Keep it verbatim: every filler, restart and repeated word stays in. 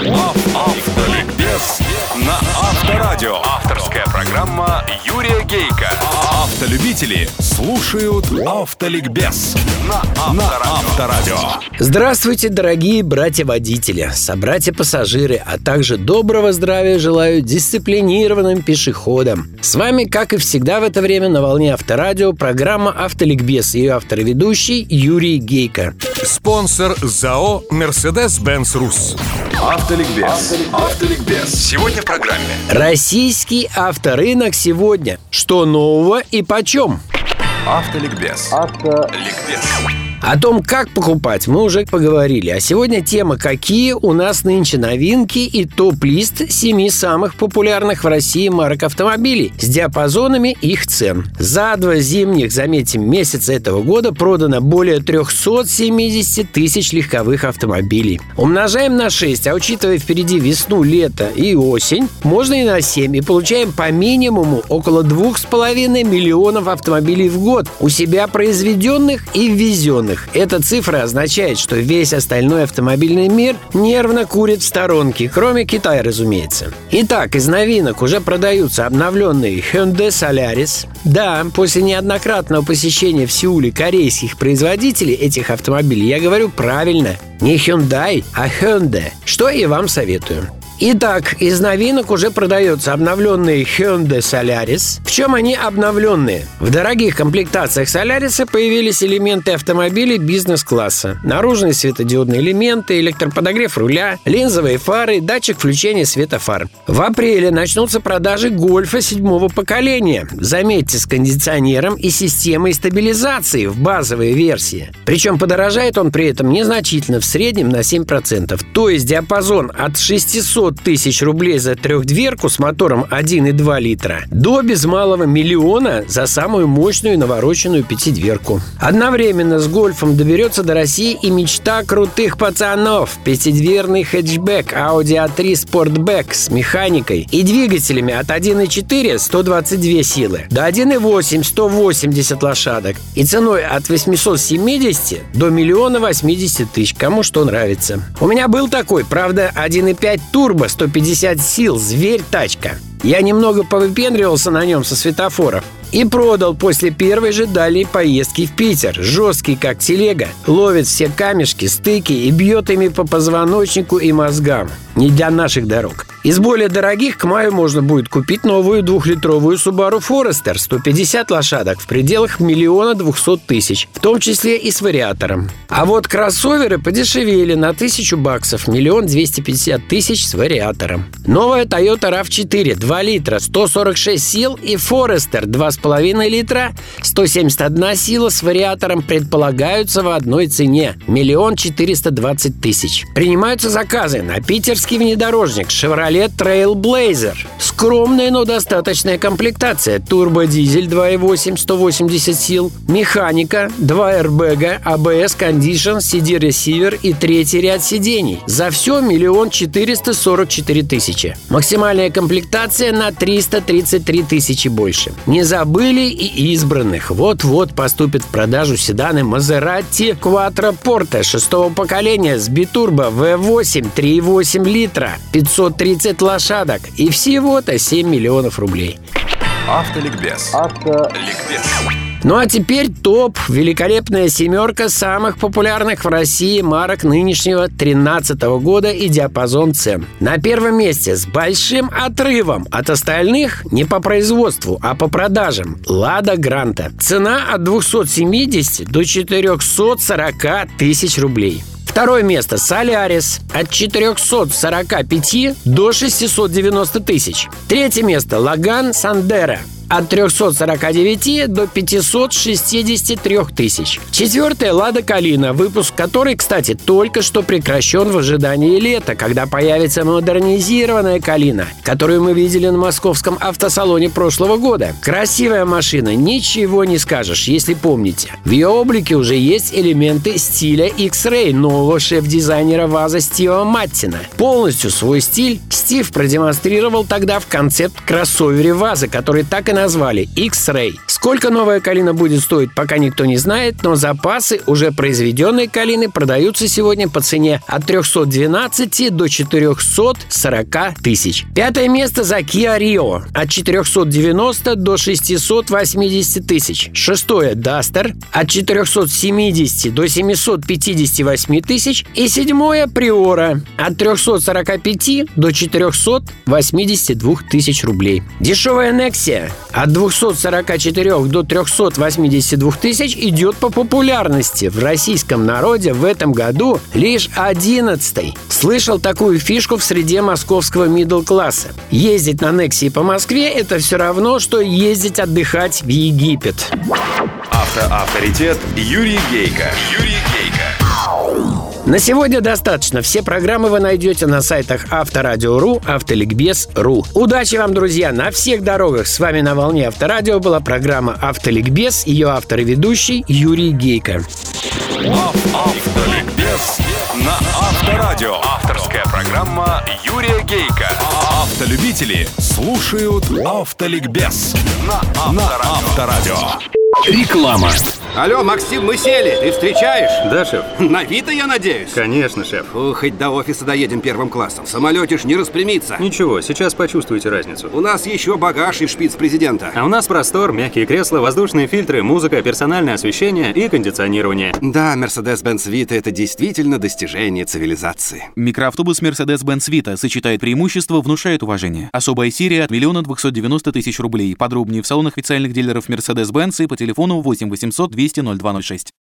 Автоликбез на Авторадио. Авторская программа Юрия Гейка. Автолюбители слушают Автоликбез на Авторадио. Здравствуйте, дорогие братья-водители, собратья-пассажиры, а также доброго здравия желаю дисциплинированным пешеходам. С вами, как и всегда в это время, на волне Авторадио программа Автоликбез, ее автор и ведущий Юрий Гейка. Спонсор ЗАО «Мерседес-Бенц Рус». Автоликбез. Автоликбез. Сегодня в программе. Российский авторынок сегодня. Что нового и почем? Автоликбез. Автоликбез. О том, как покупать, мы уже поговорили. А сегодня тема, какие у нас нынче новинки и топ-лист семи самых популярных в России марок автомобилей с диапазонами их цен. За два зимних, заметим, месяца этого года продано более триста семьдесят тысяч легковых автомобилей. Умножаем на шесть, а учитывая впереди весну, лето и осень, можно и на семь, и получаем по минимуму около двух с половиной миллионов автомобилей в год у себя произведенных и ввезенных. Эта цифра означает, что весь остальной автомобильный мир нервно курит в сторонке, кроме Китая, разумеется. Итак, из новинок уже продаются обновленные Hyundai Solaris. Да, после неоднократного посещения в Сеуле корейских производителей этих автомобилей я говорю правильно. Не Hyundai, а Hyundai, что и вам советую. Итак, из новинок уже продается обновленные Hyundai Solaris. В чем они обновленные? В дорогих комплектациях Solaris появились элементы автомобилей бизнес-класса. Наружные светодиодные элементы, электроподогрев руля, линзовые фары, датчик включения света фар. В апреле начнутся продажи Гольфа седьмого поколения. Заметьте, с кондиционером и системой стабилизации в базовой версии. Причем подорожает он при этом незначительно, в среднем на семь процентов. То есть диапазон от шестисот тысяч рублей за трехдверку с мотором один и два литра до без малого миллиона за самую мощную навороченную пятидверку. Одновременно с Гольфом доберется до России и мечта крутых пацанов – пятидверный хэтчбэк Audi а три Sportback с механикой и двигателями от один и четыре – сто двадцать две силы до один и восемь – сто восемьдесят лошадок и ценой от восьмисот семидесяти до миллиона восьмидесяти тысяч. Кому что нравится. У меня был такой, правда, один и пять турбо, сто пятьдесят сил, зверь-тачка. Я немного повыпендривался на нем со светофоров и продал после первой же дальней поездки в Питер. Жесткий, как телега, ловит все камешки, стыки и бьет ими по позвоночнику и мозгам. Не для наших дорог. Из более дорогих к маю можно будет купить новую двухлитровую Subaru Forester сто пятьдесят лошадок в пределах миллиона двухсот тысяч, в том числе и с вариатором. А вот кроссоверы подешевели на тысячу баксов, миллион двести пятьдесят тысяч с вариатором. Новая Toyota рав четыре, два литра, сто сорок шесть сил и Forester два с половиной литра, сто семьдесят одна сила с вариатором предполагаются в одной цене – миллион четыреста двадцать тысяч. Принимаются заказы на питерский внедорожник Chevrolet Trailblazer. Скромная, но достаточная комплектация. Турбодизель два и восемь, сто восемьдесят сил, механика, два эрбэга, эй би эс Condition, си ди-ресивер и третий ряд сидений. За все миллион четыреста сорок четыре тысячи. Максимальная комплектация на триста тридцать три тысячи больше. Не забыли и избранных. Вот-вот поступят в продажу седаны Maserati Quattroporte шестого поколения с битурбо ви восемь, три и восемь литра, пятьсот тридцать лошадок и всего-то семь миллионов рублей. Автоликбез. Автоликбез. Ну а теперь топ. Великолепная семерка самых популярных в России марок нынешнего тринадцатого года и диапазон цен. На первом месте с большим отрывом от остальных не по производству, а по продажам Лада Гранта. Цена от двухсот семидесяти до четырехсот сорока тысяч рублей. Второе место Солярис от четырехсот сорока пяти до шестисот девяноста тысяч. Третье место Лаган Сандеро от трехсот сорока девяти до пятисот шестидесяти трёх тысяч. Четвертое — Лада Калина, выпуск которой, кстати, только что прекращен в ожидании лета, когда появится модернизированная Калина, которую мы видели на московском автосалоне прошлого года. Красивая машина, ничего не скажешь, если помните. В ее облике уже есть элементы стиля X-Ray нового шеф-дизайнера ВАЗа Стива Маттина. Полностью свой стиль Стив продемонстрировал тогда в концепт-кроссовере ВАЗа, который так и назвали X-Ray. С Сколько новая калина будет стоить, пока никто не знает, но запасы уже произведенной калины продаются сегодня по цене от триста двенадцать до четыреста сорок тысяч. Пятое место за Kia Rio от четыреста девяносто до шестьсот восемьдесят тысяч. Шестое Duster от четыреста семьдесят до семьсот пятьдесят восемь тысяч. И седьмое Priora от триста сорок пять до четыреста восемьдесят два тысяч рублей. Дешевая Nexia от двухсот сорока четырёх до трехсот восьмидесяти двух тысяч идет по популярности. В российском народе в этом году лишь одиннадцатый. Слышал такую фишку в среде московского мидл-класса. Ездить на Nexia по Москве – это все равно, что ездить отдыхать в Египет. Автоавторитет Юрий Гейко. Юрий Гейко. На сегодня достаточно. Все программы вы найдете на сайтах Авторадио точка ру, Автоликбез точка ру. Удачи вам, друзья, на всех дорогах. С вами на волне Авторадио была программа Автоликбез, ее автор и ведущий Юрий Гейко. Автоликбез на Авторадио. Авторская программа Юрия Гейко. Автолюбители слушают Автоликбез на Авторадио. Реклама. Алло, Максим, мы сели. Ты встречаешь? Да, шеф. На Вита, я надеюсь? Конечно, шеф. О, хоть до офиса доедем первым классом. В самолете ж не распрямиться. Ничего, сейчас почувствуете разницу. У нас еще багаж и шпиц президента. А у нас простор, мягкие кресла, воздушные фильтры, музыка, персональное освещение и кондиционирование. Да, Mercedes-Benz Vito — это действительно достижение цивилизации. Микроавтобус Mercedes-Benz Vito сочетает преимущества, внушает уважение. Особая серия от миллиона двухсот девяноста тысяч рублей. Подробнее в салонах официальных дилеров Mercedes-Benz и по телефону восемь восемьсот двести ноль два ноль шесть.